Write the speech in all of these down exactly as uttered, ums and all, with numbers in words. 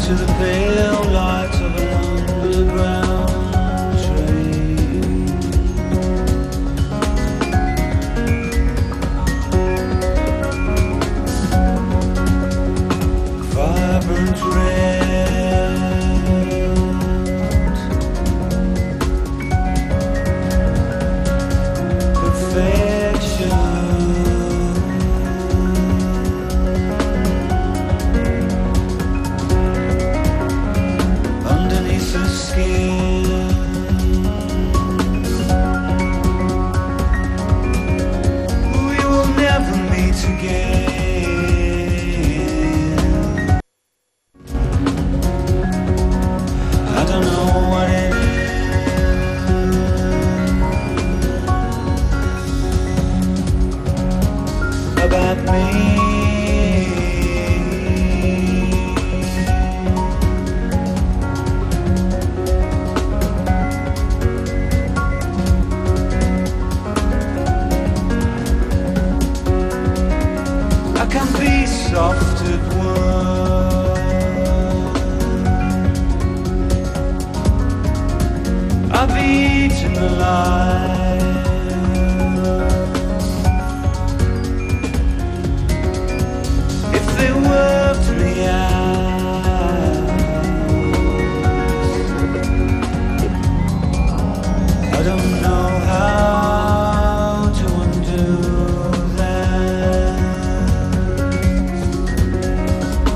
to the pale light of an underground train. Vibrant red, perfection. About me, I can be soft at work. I've eaten the light. They worked me out. I don't know how to undo that.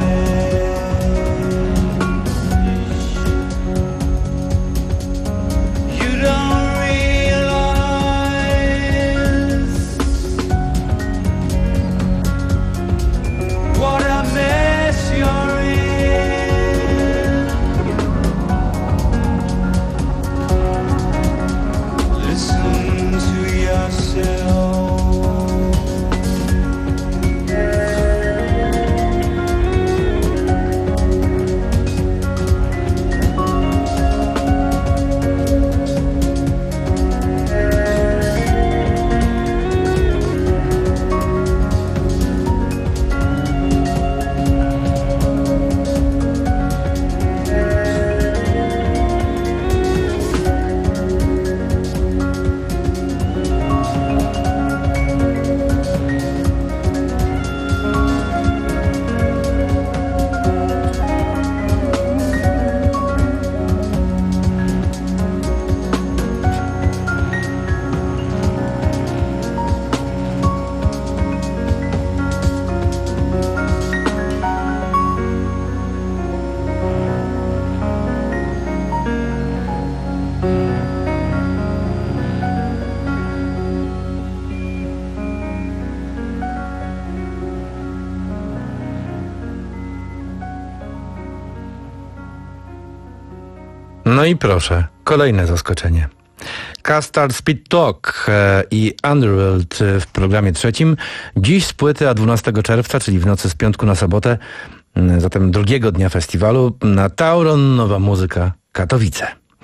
No i proszę, kolejne zaskoczenie. Custard Speed Talk e, i Underworld w programie trzecim. Dziś z płyty, a dwunastego czerwca, czyli w nocy z piątku na sobotę, m, zatem drugiego dnia festiwalu, na Tauron Nowa Muzyka Katowice.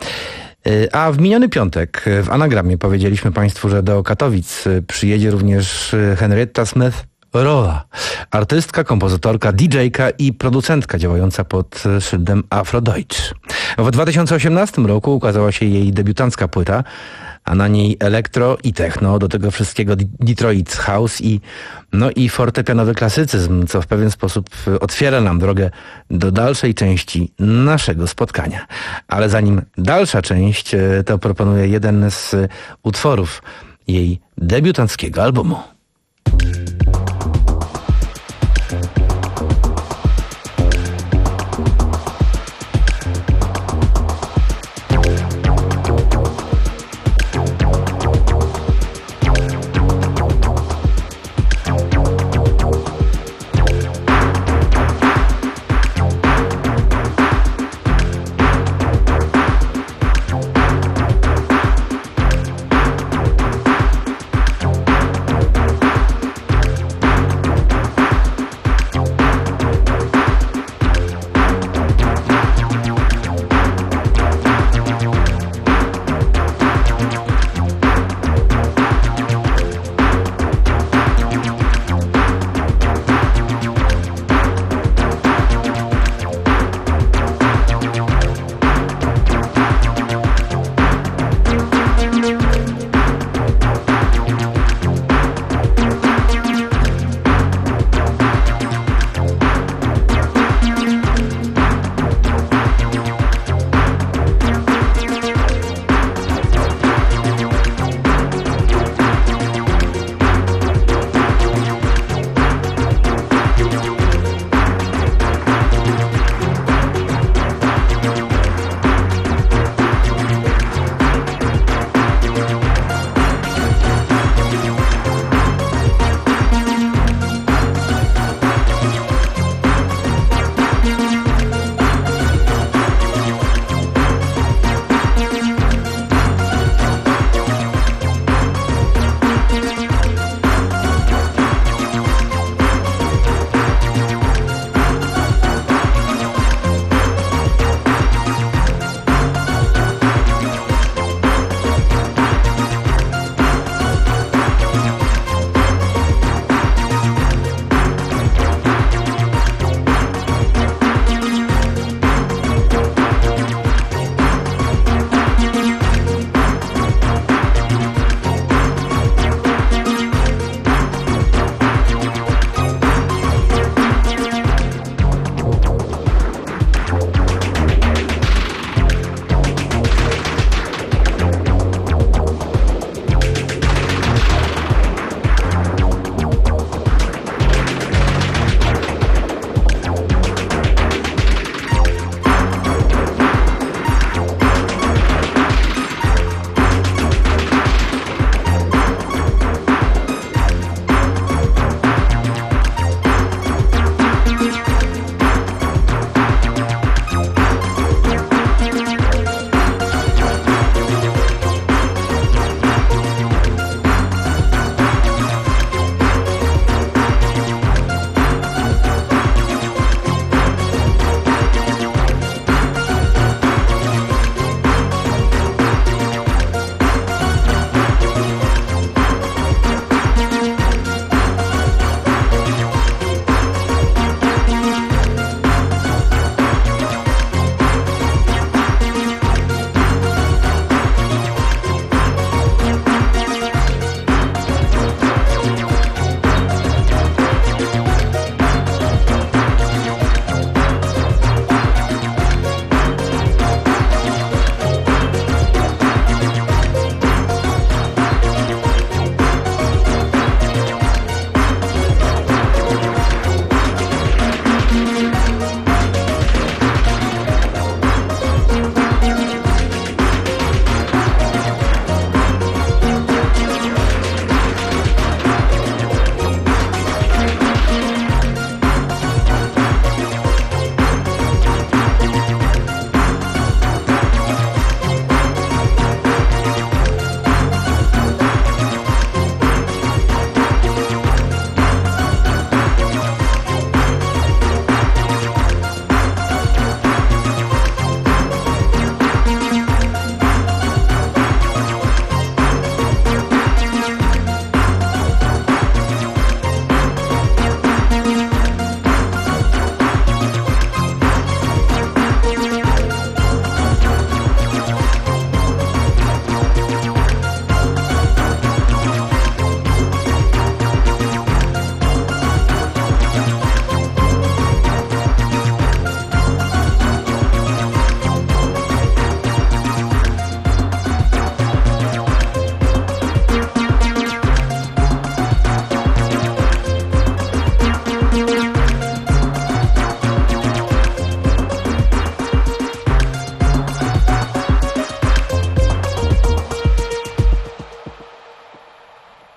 E, a w miniony piątek w Anagramie powiedzieliśmy Państwu, że do Katowic przyjedzie również Henrietta Smith Rolla, artystka, kompozytorka, didżejka i producentka działająca pod szyldem Afrodeutsch. W dwa tysiące osiemnastym roku ukazała się jej debiutancka płyta, a na niej elektro i techno, do tego wszystkiego Detroit House i, no i fortepianowy klasycyzm, co w pewien sposób otwiera nam drogę do dalszej części naszego spotkania. Ale zanim dalsza część, to proponuję jeden z utworów jej debiutanckiego albumu.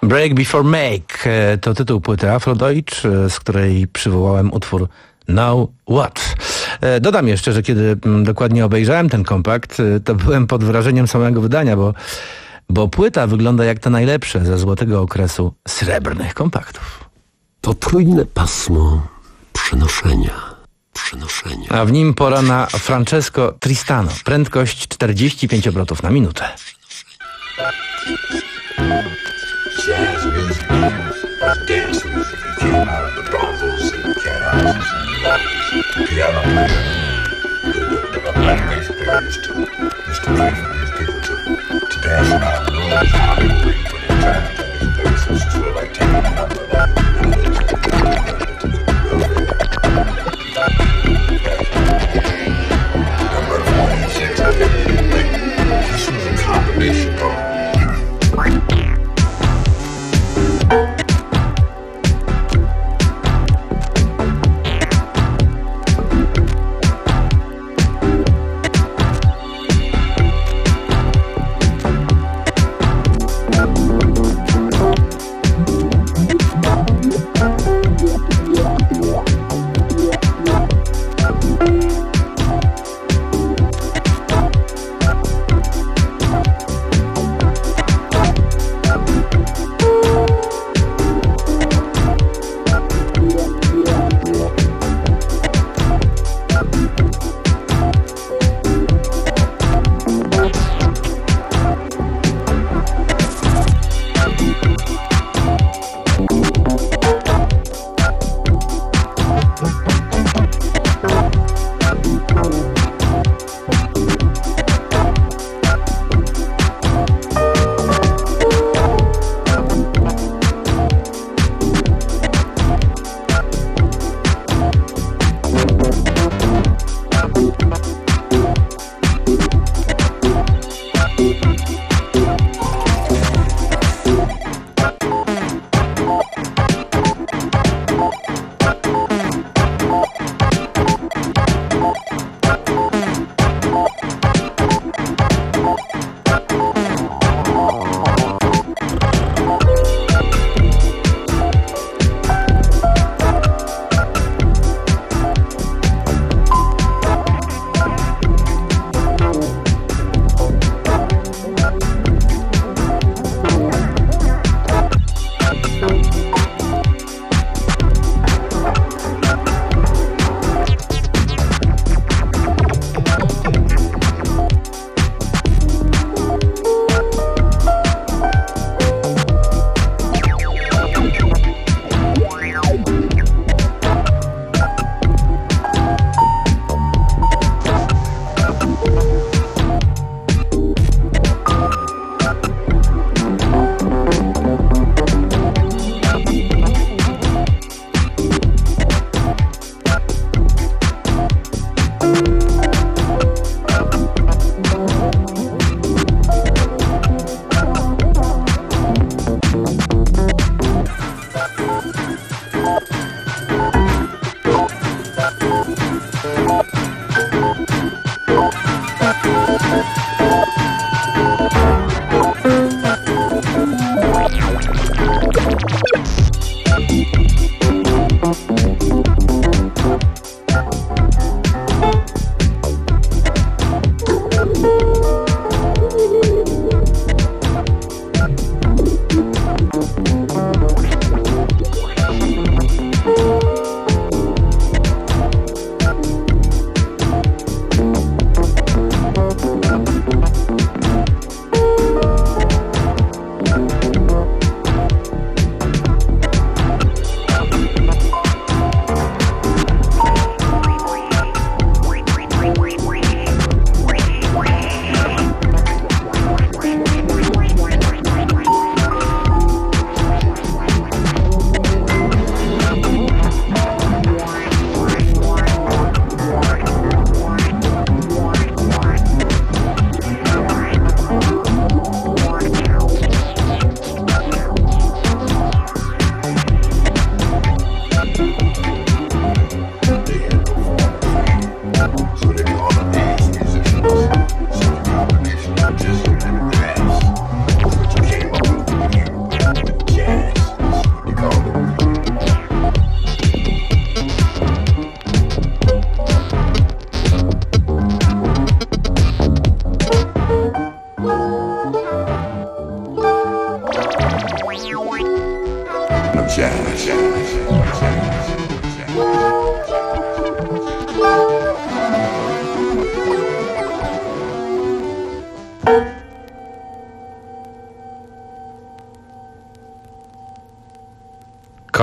Break Before Make to tytuł płyty Afrodeutsch, z której przywołałem utwór Now What. Dodam jeszcze, że kiedy dokładnie obejrzałem ten kompakt, to byłem pod wrażeniem samego wydania, bo, bo płyta wygląda jak te najlepsze ze złotego okresu srebrnych kompaktów. To trójne pasmo przenoszenia. przenoszenia. A w nim pora na Francesco Tristano. Prędkość czterdzieści pięć obrotów na minutę. Jazz music, dance music, came out of the bongos and cat houses, piano player, the, the black bass player used to, used to play for these people to, to dance around the room and bring for their time. And these places used to feel like taking a number like number twenty-six. This was a combination of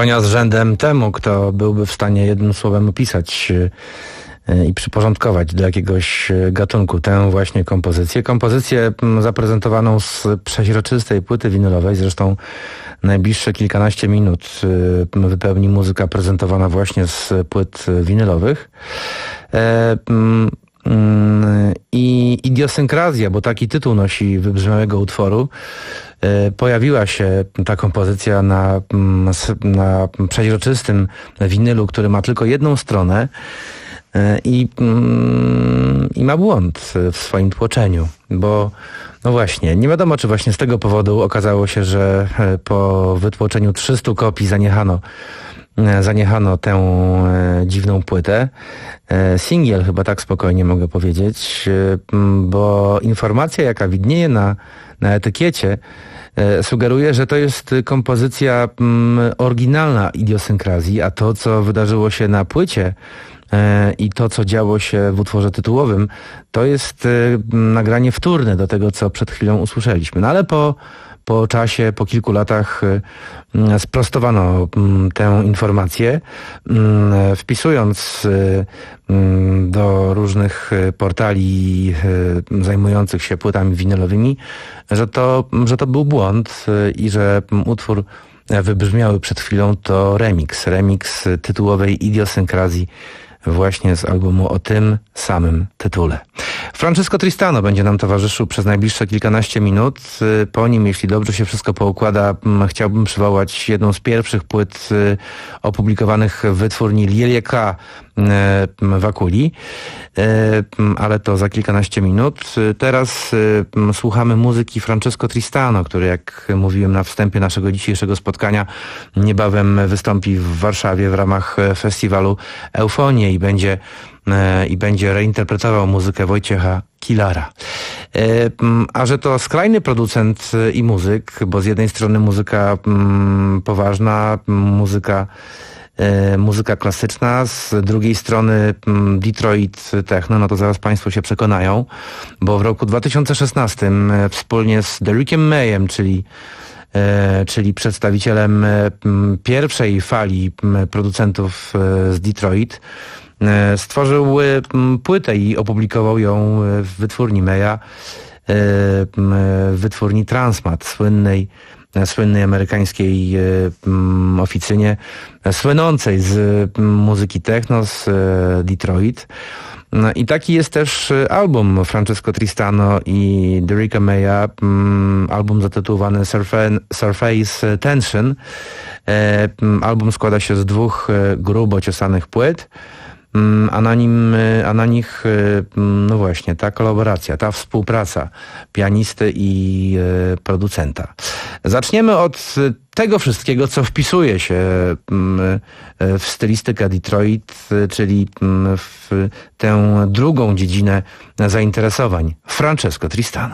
konia z rzędem temu, kto byłby w stanie jednym słowem opisać i przyporządkować do jakiegoś gatunku tę właśnie kompozycję. Kompozycję zaprezentowaną z przeźroczystej płyty winylowej, zresztą najbliższe kilkanaście minut wypełni muzyka prezentowana właśnie z płyt winylowych. I idiosynkrazja, bo taki tytuł nosi wybrzmiałego utworu, pojawiła się ta kompozycja na, na przeźroczystym winylu, który ma tylko jedną stronę i, i ma błąd w swoim tłoczeniu, bo no właśnie, nie wiadomo, czy właśnie z tego powodu okazało się, że po wytłoczeniu trzystu kopii zaniechano zaniechano tę dziwną płytę. Singiel chyba tak spokojnie mogę powiedzieć, bo informacja, jaka widnieje na, na etykiecie, sugeruje, że to jest kompozycja oryginalna idiosynkrazji, a to, co wydarzyło się na płycie i to, co działo się w utworze tytułowym, to jest nagranie wtórne do tego, co przed chwilą usłyszeliśmy. No ale po Po czasie, po kilku latach sprostowano tę informację, wpisując do różnych portali zajmujących się płytami winylowymi, że to, że to był błąd i że utwór wybrzmiały przed chwilą to remix, remix tytułowej idiosynkrazji właśnie z albumu o tym samym tytule. Francesco Tristano będzie nam towarzyszył przez najbliższe kilkanaście minut. Po nim, jeśli dobrze się wszystko poukłada, chciałbym przywołać jedną z pierwszych płyt opublikowanych w wytwórni Lirieka w Akuli, ale to za kilkanaście minut. Teraz słuchamy muzyki Francesco Tristano, który, jak mówiłem na wstępie naszego dzisiejszego spotkania, niebawem wystąpi w Warszawie w ramach festiwalu Eufonie i będzie i będzie reinterpretował muzykę Wojciecha Kilara. A że to skrajny producent i muzyk, bo z jednej strony muzyka poważna, muzyka muzyka klasyczna, z drugiej strony Detroit Techno, no to zaraz Państwo się przekonają, bo w roku dwa tysiące szesnastym wspólnie z Derrickiem Mayem, czyli czyli przedstawicielem pierwszej fali producentów z Detroit, stworzył płytę i opublikował ją w wytwórni Maya, w wytwórni Transmat, słynnej, słynnej amerykańskiej oficynie, słynącej z muzyki techno z Detroit. I taki jest też album Francesco Tristano i Derricka Maya, album zatytułowany Surfa- Surface Tension. Album składa się z dwóch grubo ciosanych płyt, a na nim, a na nich, no właśnie, ta kolaboracja, ta współpraca pianisty i producenta. Zaczniemy od tego wszystkiego, co wpisuje się w stylistykę Detroit, czyli w tę drugą dziedzinę zainteresowań Francesco Tristano.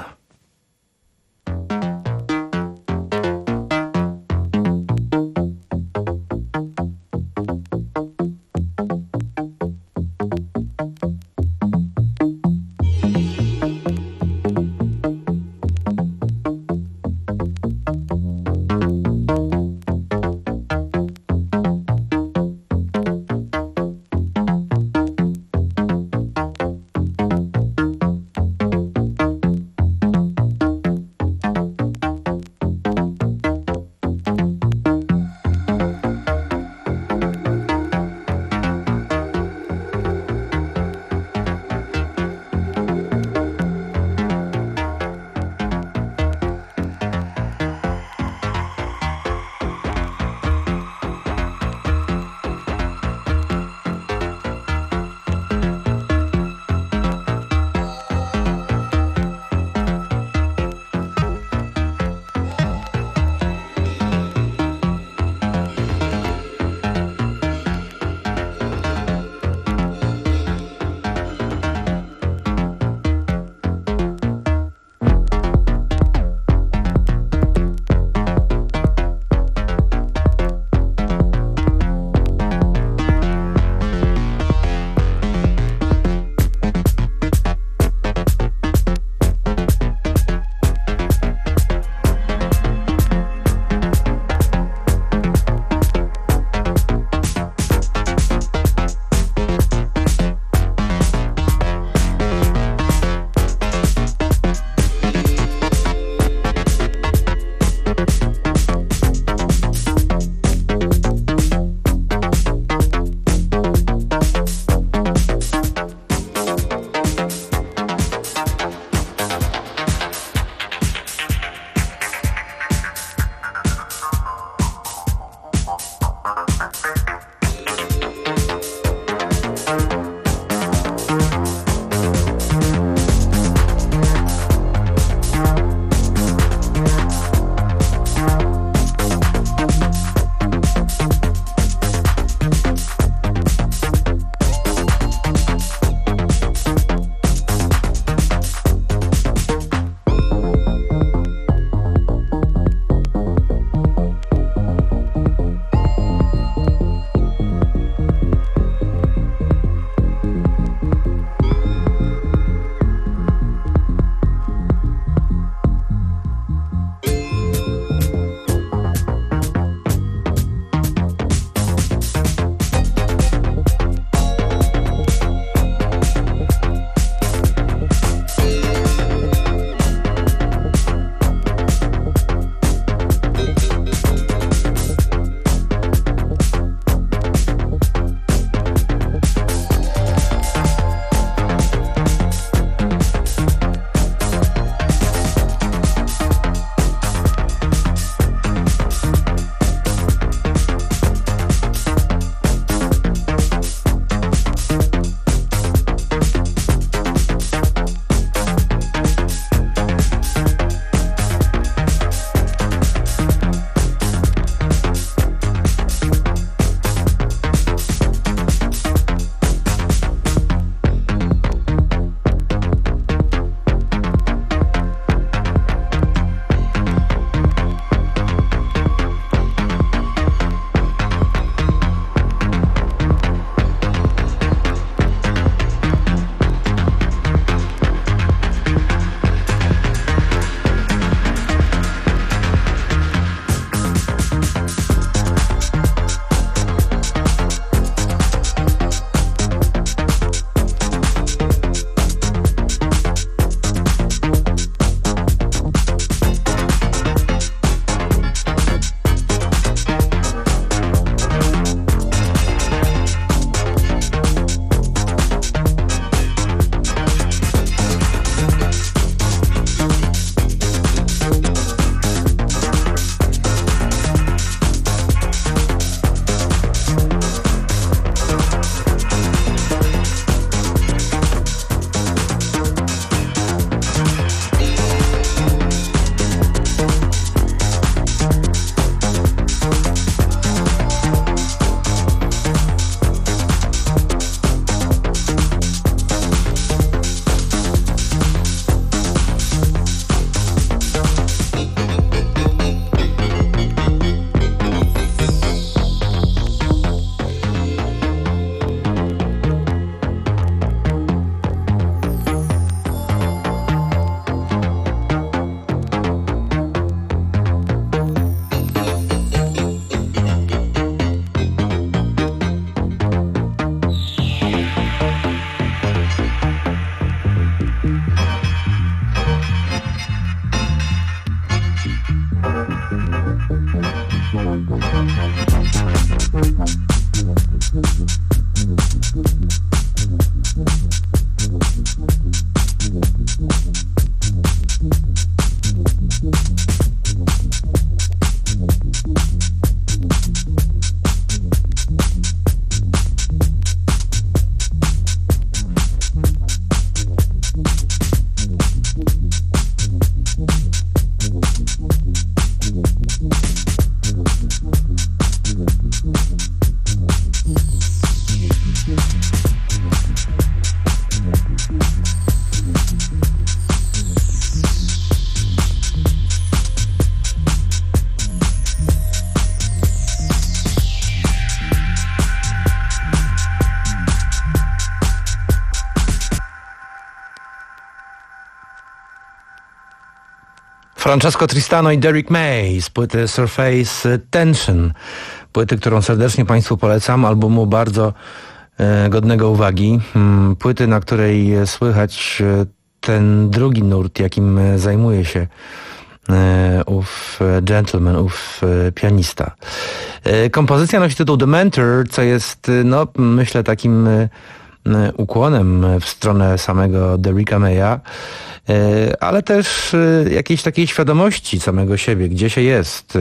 Francesco Tristano i Derrick May z płyty Surface Tension. Płyty, którą serdecznie Państwu polecam, albumu bardzo e, godnego uwagi. Płyty, na której słychać ten drugi nurt, jakim zajmuje się e, ów gentleman, ów e, pianista. E, kompozycja nosi tytuł The Mentor, co jest, no, myślę, takim e, ukłonem w stronę samego Derricka Maya, ale też jakiejś takiej świadomości samego siebie, gdzie się jest,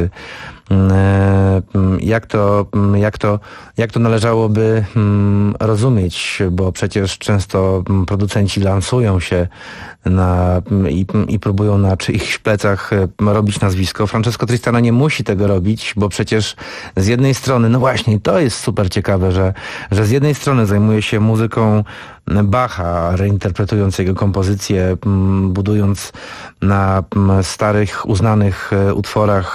jak to, jak to, jak to należałoby rozumieć, bo przecież często producenci lansują się na, i, i próbują na czyichś plecach robić nazwisko. Francesco Tristano nie musi tego robić, bo przecież z jednej strony, no właśnie, to jest super ciekawe, że, że z jednej strony zajmuje się muzyką Bacha, reinterpretując jego kompozycje, budując na starych, uznanych utworach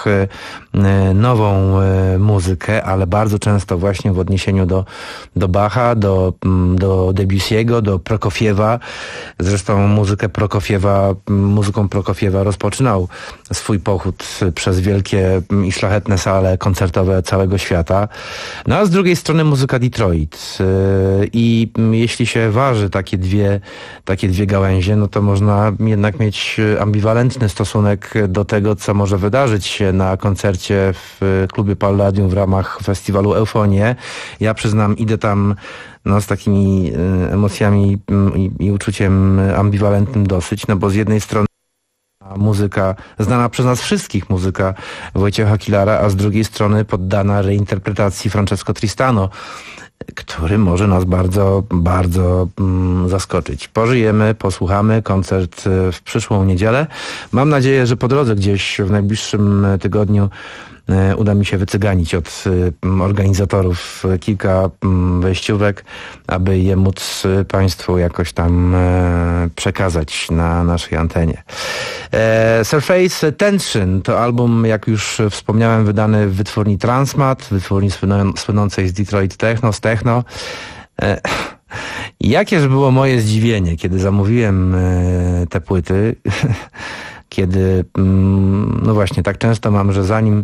nową muzykę, ale bardzo często właśnie w odniesieniu do, do Bacha, do, do Debussy'ego, do Prokofiewa. Zresztą muzykę Prokofiewa, muzyką Prokofiewa rozpoczynał swój pochód przez wielkie i szlachetne sale koncertowe całego świata. No a z drugiej strony muzyka Detroit. I jeśli się waży takie dwie, takie dwie gałęzie, no to można jednak mieć ambiwalentny stosunek do tego, co może wydarzyć się na koncercie w klubie Palladium w ramach festiwalu Eufonie. Ja przyznam, idę tam no, z takimi emocjami i, i uczuciem ambiwalentnym dosyć, no bo z jednej strony muzyka znana przez nas wszystkich, muzyka Wojciecha Kilara, a z drugiej strony poddana reinterpretacji Francesco Tristano, który może nas bardzo, bardzo mm, zaskoczyć. Pożyjemy, posłuchamy, koncert w przyszłą niedzielę. Mam nadzieję, że po drodze gdzieś w najbliższym tygodniu e, uda mi się wycyganić od e, organizatorów kilka m, wejściówek, aby je móc Państwu jakoś tam e, przekazać na naszej antenie. E, Surface Tension to album, jak już wspomniałem, wydany w wytwórni Transmat, wytwórni słynę, słynącej z Detroit Techno, z Techno. E, jakież było moje zdziwienie, kiedy zamówiłem e, te płyty, kiedy, mm, no właśnie, tak często mam, że zanim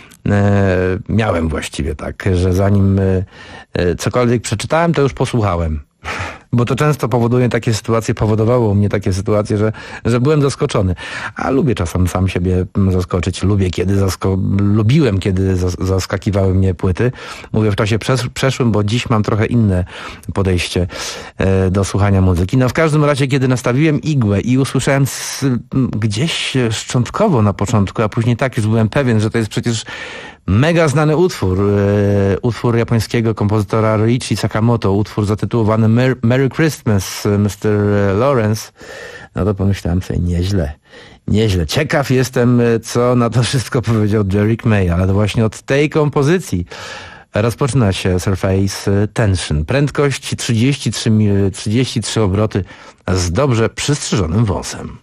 e, miałem właściwie tak, że zanim e, cokolwiek przeczytałem, to już posłuchałem. Bo to często powoduje takie sytuacje, powodowało u mnie takie sytuacje, że, że byłem zaskoczony. A lubię czasem sam siebie zaskoczyć. Lubię, kiedy zasko- lubiłem, kiedy zas- zaskakiwały mnie płyty. Mówię w czasie przes- przeszłym, bo dziś mam trochę inne podejście e, do słuchania muzyki. No w każdym razie, kiedy nastawiłem igłę i usłyszałem s- gdzieś szczątkowo na początku, a później tak już byłem pewien, że to jest przecież mega znany utwór, e, utwór japońskiego kompozytora Ryuichi Sakamoto, utwór zatytułowany Mer- Merry Christmas, mister Lawrence. No to pomyślałem sobie, nieźle, nieźle. Ciekaw jestem, co na to wszystko powiedział Derrick May, ale to właśnie od tej kompozycji rozpoczyna się Surface Tension. Prędkość trzydzieści trzy, trzydzieści trzy obroty z dobrze przystrzyżonym wąsem.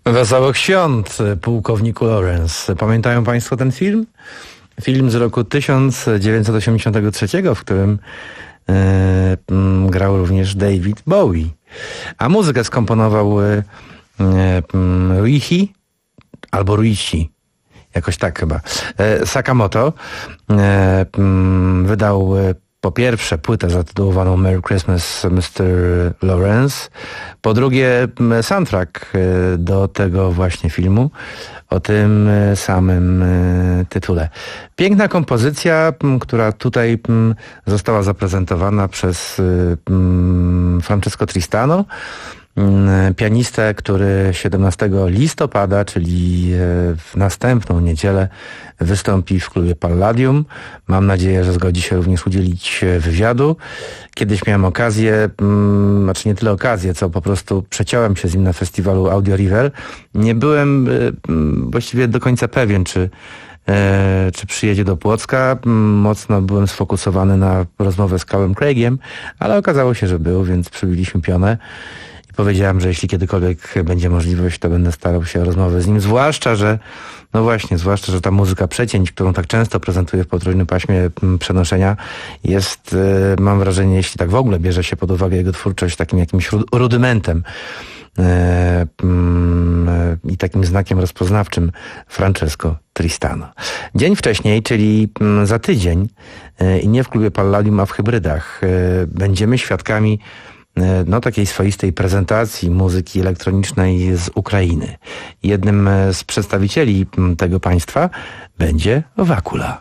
Wesołych świąt, pułkowniku Lawrence. Pamiętają Państwo ten film? Film z roku tysiąc dziewięćset osiemdziesiątego trzeciego, w którym e, m, grał również David Bowie. A muzykę skomponował e, m, Ryuichi albo Ryuichi. Jakoś tak chyba. E, Sakamoto e, m, wydał e, po pierwsze płytę zatytułowaną Merry Christmas mister Lawrence, po drugie soundtrack do tego właśnie filmu o tym samym tytule. Piękna kompozycja, która tutaj została zaprezentowana przez Francesco Tristano, pianistę, który siedemnastego listopada, czyli w następną niedzielę, wystąpi w klubie Palladium. Mam nadzieję, że zgodzi się również udzielić wywiadu. Kiedyś miałem okazję, hmm, znaczy nie tyle okazję, co po prostu przeciąłem się z nim na festiwalu Audio River. Nie byłem hmm, właściwie do końca pewien, czy E, czy przyjedzie do Płocka. Mocno byłem sfokusowany na rozmowę z Callum Craigiem, ale okazało się, że był, więc przybiliśmy pionę i powiedziałem, że jeśli kiedykolwiek będzie możliwość, to będę starał się o rozmowę z nim, zwłaszcza, że no właśnie, zwłaszcza, że ta muzyka przecięć, którą tak często prezentuję w potrójnym paśmie przenoszenia, jest, e, mam wrażenie, jeśli tak w ogóle bierze się pod uwagę jego twórczość, takim jakimś rudymentem i takim znakiem rozpoznawczym Francesco Tristano. Dzień wcześniej, czyli za tydzień i nie w klubie Palladium, a w Hybrydach, będziemy świadkami no, takiej swoistej prezentacji muzyki elektronicznej z Ukrainy. Jednym z przedstawicieli tego państwa będzie Wakula.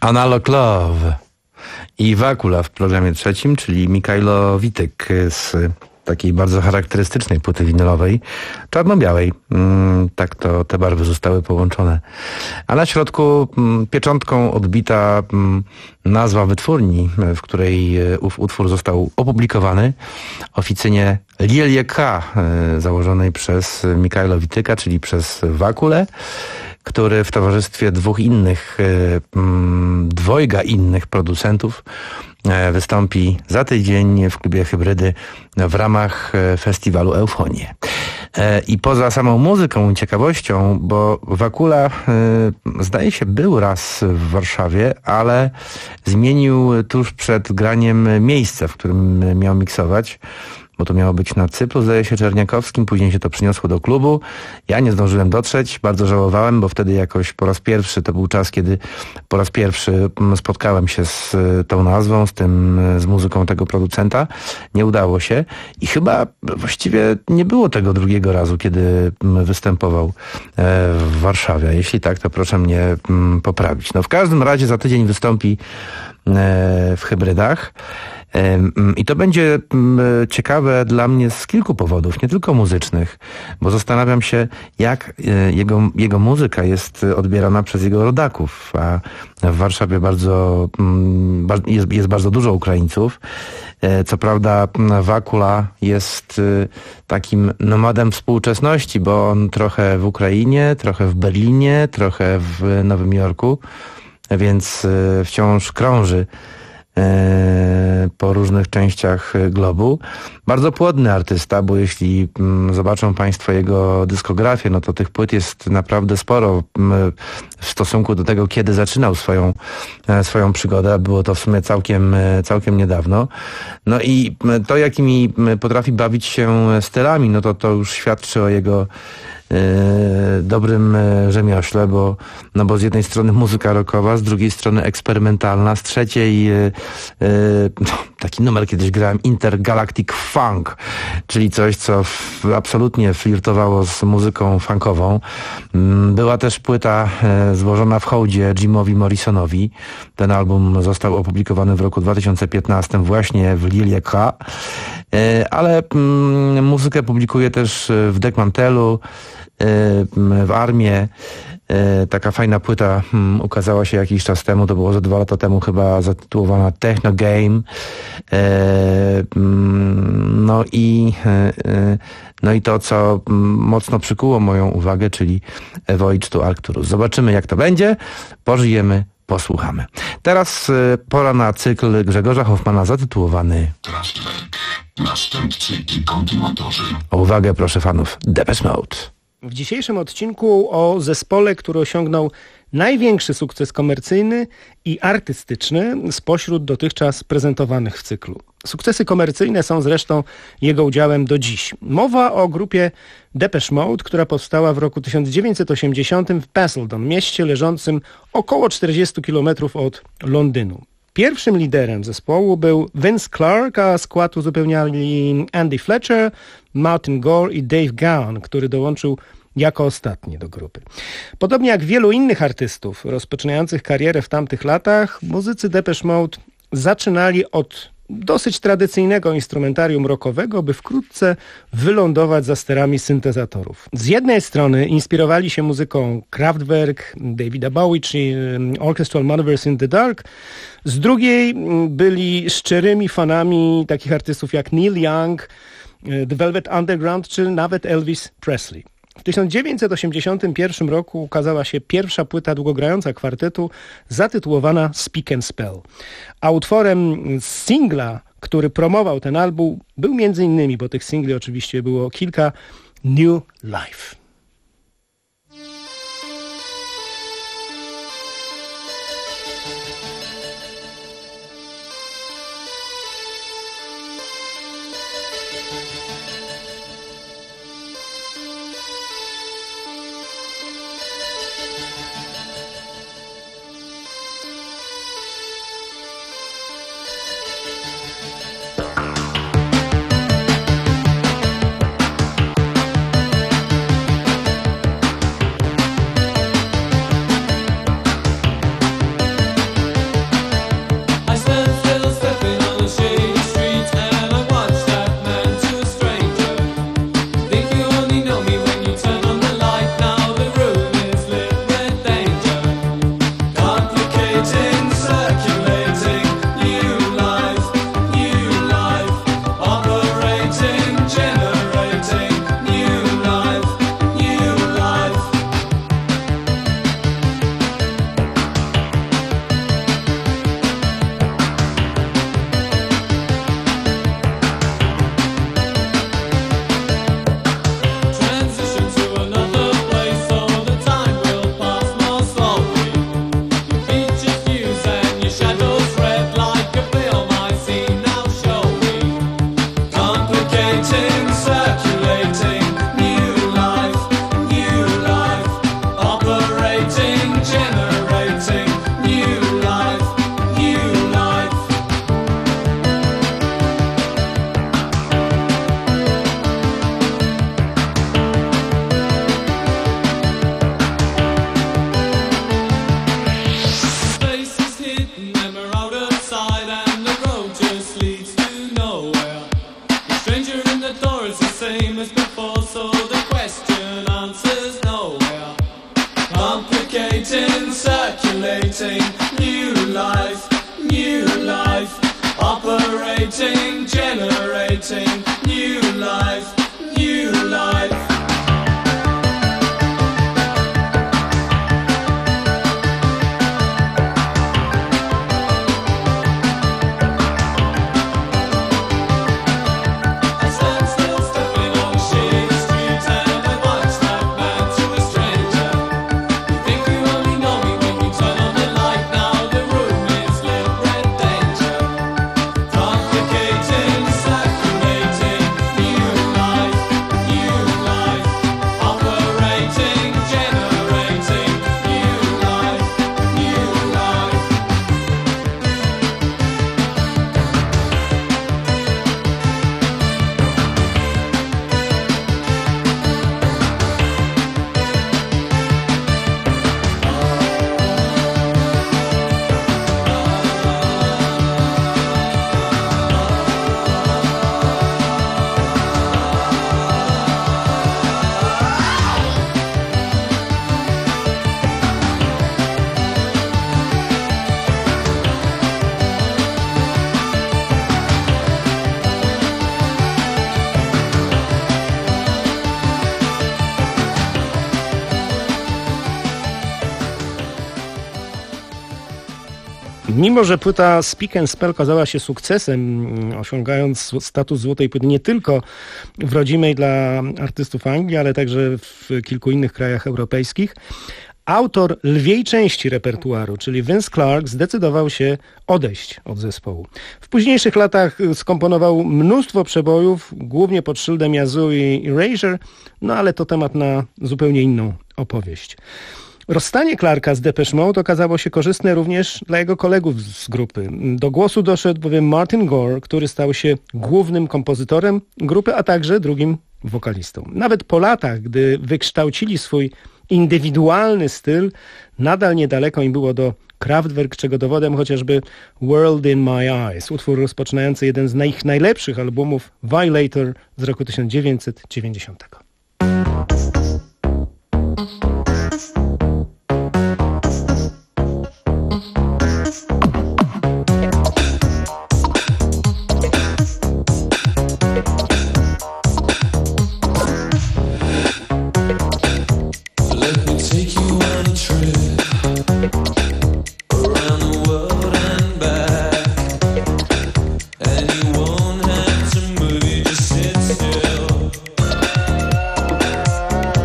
Analog Love i Wakula w programie trzecim, czyli Mikajlo Witek z takiej bardzo charakterystycznej płyty winylowej, czarno-białej. Tak to te barwy zostały połączone. A na środku pieczątką odbita nazwa wytwórni, w której ów utwór został opublikowany. Oficynie Lilje K, założonej przez Mikajla Wityka, czyli przez Wakulę, który w towarzystwie dwóch innych, dwojga innych producentów wystąpi za tydzień w klubie Hybrydy w ramach festiwalu Eufonie. I poza samą muzyką i ciekawością, bo Wakula zdaje się był raz w Warszawie, ale zmienił tuż przed graniem miejsce, w którym miał miksować, bo to miało być na Cyplu, zdaje się, Czerniakowskim, później się to przyniosło do klubu. Ja nie zdążyłem dotrzeć, bardzo żałowałem, bo wtedy jakoś po raz pierwszy, to był czas, kiedy po raz pierwszy spotkałem się z tą nazwą, z tym, z muzyką tego producenta. Nie udało się i chyba właściwie nie było tego drugiego razu, kiedy występował w Warszawie. Jeśli tak, to proszę mnie poprawić. No w każdym razie za tydzień wystąpi w Hybrydach. I to będzie ciekawe dla mnie z kilku powodów, nie tylko muzycznych, bo zastanawiam się, jak jego, jego muzyka jest odbierana przez jego rodaków, a w Warszawie bardzo, jest, jest bardzo dużo Ukraińców. Co prawda Wakula jest takim nomadem współczesności, bo on trochę w Ukrainie, trochę w Berlinie, trochę w Nowym Jorku, więc wciąż krąży po różnych częściach globu. Bardzo płodny artysta, bo jeśli zobaczą Państwo jego dyskografię, no to tych płyt jest naprawdę sporo w stosunku do tego, kiedy zaczynał swoją, swoją przygodę. Było to w sumie całkiem, całkiem niedawno. No i to, jakimi potrafi bawić się stylami, no to to już świadczy o jego dobrym rzemiośle, bo, no bo z jednej strony muzyka rockowa, z drugiej strony eksperymentalna, z trzeciej no, taki numer kiedyś grałem, Intergalactic Funk, czyli coś, co f, absolutnie flirtowało z muzyką funkową. Była też płyta złożona w hołdzie Jimowi Morrisonowi. Ten album został opublikowany w roku dwa tysiące piętnastym właśnie w Lilje K, ale mm, muzykę publikuje też w Dekmantelu, w Armie. Taka fajna płyta ukazała się jakiś czas temu, to było ze dwa lata temu chyba, zatytułowana Techno Game. No i, no i to, co mocno przykuło moją uwagę, czyli Voyage to Arcturus. Zobaczymy, jak to będzie, pożyjemy, posłuchamy. Teraz pora na cykl Grzegorza Hoffmana zatytułowany Kraftwerk, następcy i kontynuatorzy. O uwagę proszę fanów Depeche Mode. W dzisiejszym odcinku o zespole, który osiągnął największy sukces komercyjny i artystyczny spośród dotychczas prezentowanych w cyklu. Sukcesy komercyjne są zresztą jego udziałem do dziś. Mowa o grupie Depeche Mode, która powstała w roku tysiąc dziewięćset osiemdziesiątym w Basildon, mieście leżącym około czterdzieści kilometrów od Londynu. Pierwszym liderem zespołu był Vince Clarke, a skład uzupełniali Andy Fletcher, Martin Gore i Dave Gahan, który dołączył jako ostatni do grupy. Podobnie jak wielu innych artystów rozpoczynających karierę w tamtych latach, muzycy Depeche Mode zaczynali od dosyć tradycyjnego instrumentarium rockowego, by wkrótce wylądować za sterami syntezatorów. Z jednej strony inspirowali się muzyką Kraftwerk, Davida Bowie czy Orchestral Manoeuvres in the Dark, z drugiej byli szczerymi fanami takich artystów jak Neil Young, The Velvet Underground czy nawet Elvis Presley. W tysiąc dziewięćset osiemdziesiątym pierwszym roku ukazała się pierwsza płyta długogrająca kwartetu zatytułowana Speak and Spell. A utworem z singla, który promował ten album, był między innymi, bo tych singli oczywiście było kilka, New Life. Intoxicating, circulating, new life, new life, operating, generating, new life, new life. Mimo że płyta Speak and Spell okazała się sukcesem, osiągając status złotej płyty nie tylko w rodzimej dla artystów Anglii, ale także w kilku innych krajach europejskich, autor lwiej części repertuaru, czyli Vince Clarke, zdecydował się odejść od zespołu. W późniejszych latach skomponował mnóstwo przebojów, głównie pod szyldem Yazoo i Erasure, no ale to temat na zupełnie inną opowieść. Rozstanie Clarka z Depeche Mode okazało się korzystne również dla jego kolegów z grupy. Do głosu doszedł bowiem Martin Gore, który stał się głównym kompozytorem grupy, a także drugim wokalistą. Nawet po latach, gdy wykształcili swój indywidualny styl, nadal niedaleko im było do Kraftwerk, czego dowodem chociażby World in My Eyes, utwór rozpoczynający jeden z ich najlepszych albumów, Violator z roku tysiąc dziewięćset dziewięćdziesiątego. Won't have to move, you just sit still.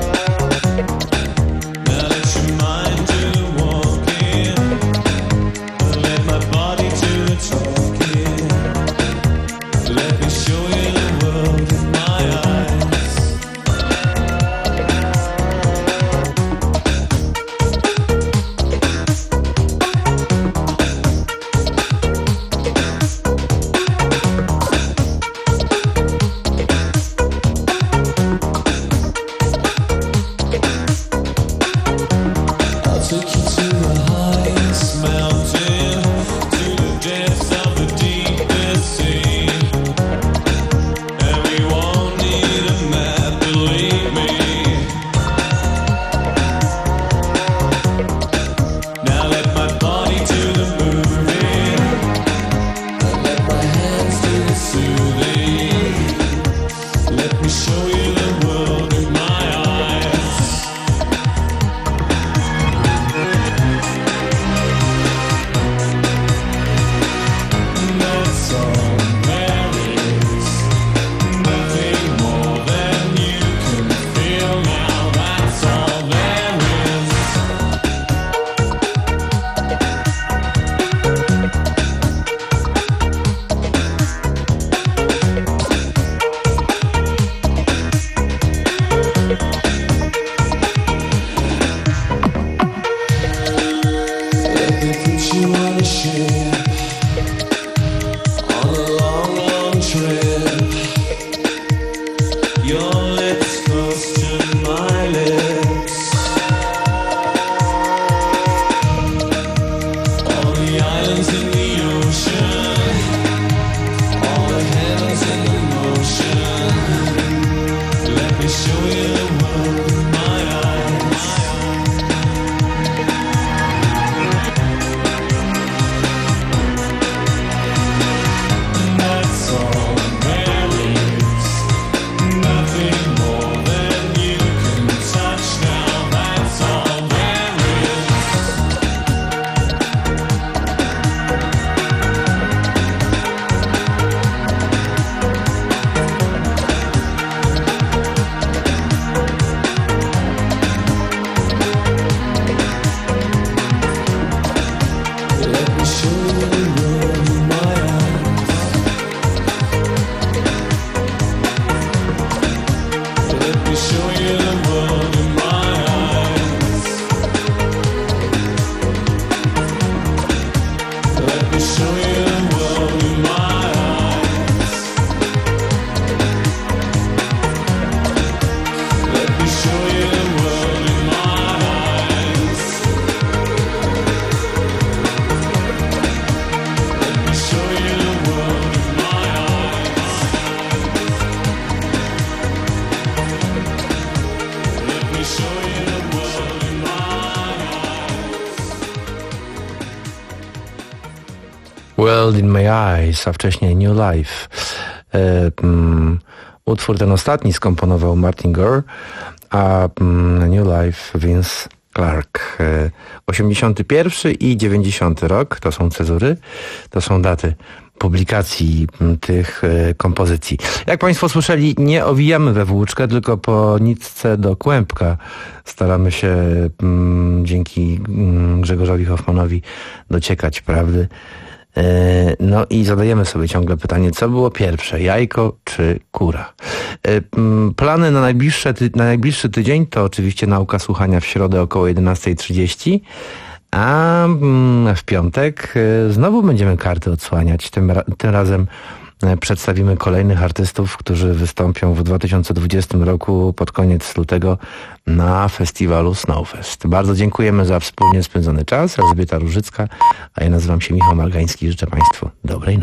World in My Eyes, a wcześniej New Life. E, mm, utwór ten ostatni skomponował Martin Gore, a mm, New Life Vince Clarke. E, osiemdziesiąty pierwszy i dziewięćdziesiąty rok, to są cezury, to są daty publikacji tych e, kompozycji. Jak Państwo słyszeli, nie owijamy we włóczkę, tylko po nitce do kłębka staramy się m, dzięki m, Grzegorzowi Hoffmanowi dociekać prawdy. E, no i zadajemy sobie ciągle pytanie, co było pierwsze, jajko czy kura? E, m, plany na, najbliższe ty, na najbliższy tydzień to oczywiście nauka słuchania w środę około jedenasta trzydzieści. A w piątek znowu będziemy karty odsłaniać. Tym, tym razem przedstawimy kolejnych artystów, którzy wystąpią w dwa tysiące dwudziestym roku pod koniec lutego na festiwalu Snowfest. Bardzo dziękujemy za wspólnie spędzony czas. Elżbieta Różycka, a ja nazywam się Michał Margański. Życzę Państwu dobrej nocy.